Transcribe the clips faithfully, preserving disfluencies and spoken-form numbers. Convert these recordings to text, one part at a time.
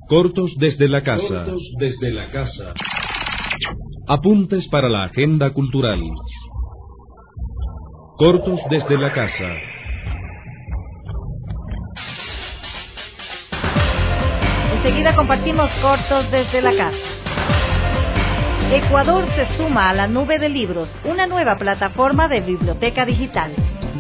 Cortos desde la casa. Cortos desde la casa. Apuntes para la agenda cultural. Cortos desde la casa. Enseguida compartimos Cortos desde la casa. Ecuador se suma a la nube de libros, una nueva plataforma de biblioteca digital.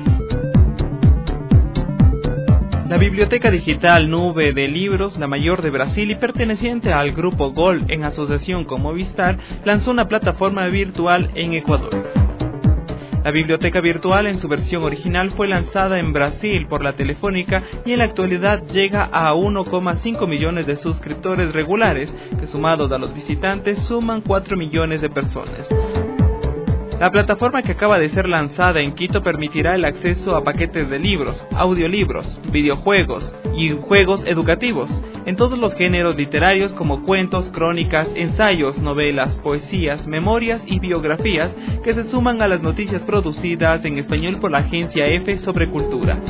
La biblioteca digital Nube de Libros, la mayor de Brasil y perteneciente al grupo Gol en asociación con Movistar, lanzó una plataforma virtual en Ecuador. La biblioteca virtual en su versión original fue lanzada en Brasil por la Telefónica y en la actualidad llega a uno coma cinco millones de suscriptores regulares, que sumados a los visitantes suman cuatro millones de personas. La plataforma que acaba de ser lanzada en Quito permitirá el acceso a paquetes de libros, audiolibros, videojuegos y juegos educativos, en todos los géneros literarios como cuentos, crónicas, ensayos, novelas, poesías, memorias y biografías que se suman a las noticias producidas en español por la agencia EFE sobre cultura.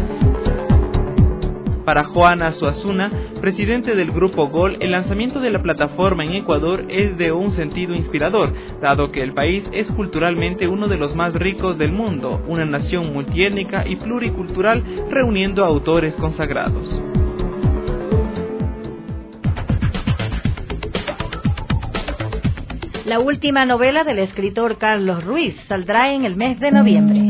Para Juana Suazuna, presidente del Grupo Gol, el lanzamiento de la plataforma en Ecuador es de un sentido inspirador, dado que el país es culturalmente uno de los más ricos del mundo, una nación multiétnica y pluricultural reuniendo autores consagrados. La última novela del escritor Carlos Ruiz saldrá en el mes de noviembre.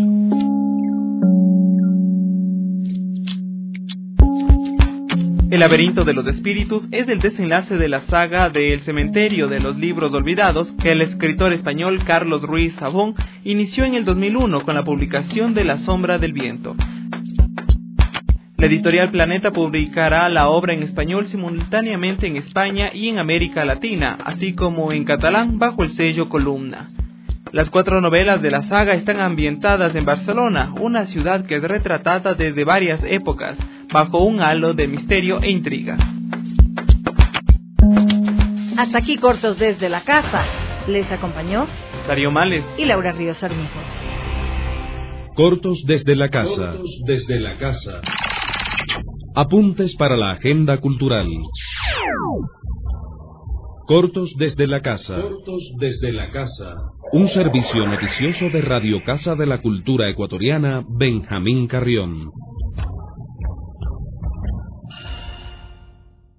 El laberinto de los espíritus es el desenlace de la saga de El cementerio de los libros olvidados que el escritor español Carlos Ruiz Zafón inició en el dos mil uno con la publicación de La sombra del viento. La editorial Planeta publicará la obra en español simultáneamente en España y en América Latina, así como en catalán bajo el sello Columna. Las cuatro novelas de la saga están ambientadas en Barcelona, una ciudad que es retratada desde varias épocas, bajo un halo de misterio e intriga. Hasta aquí Cortos desde la casa. Les acompañó Darío Males y Laura Ríos Armijos. Cortos desde la casa. Cortos desde la casa. Apuntes para la agenda cultural. Cortos desde la casa. Cortos desde la casa. Un servicio noticioso de Radio Casa de la Cultura Ecuatoriana, Benjamín Carrión.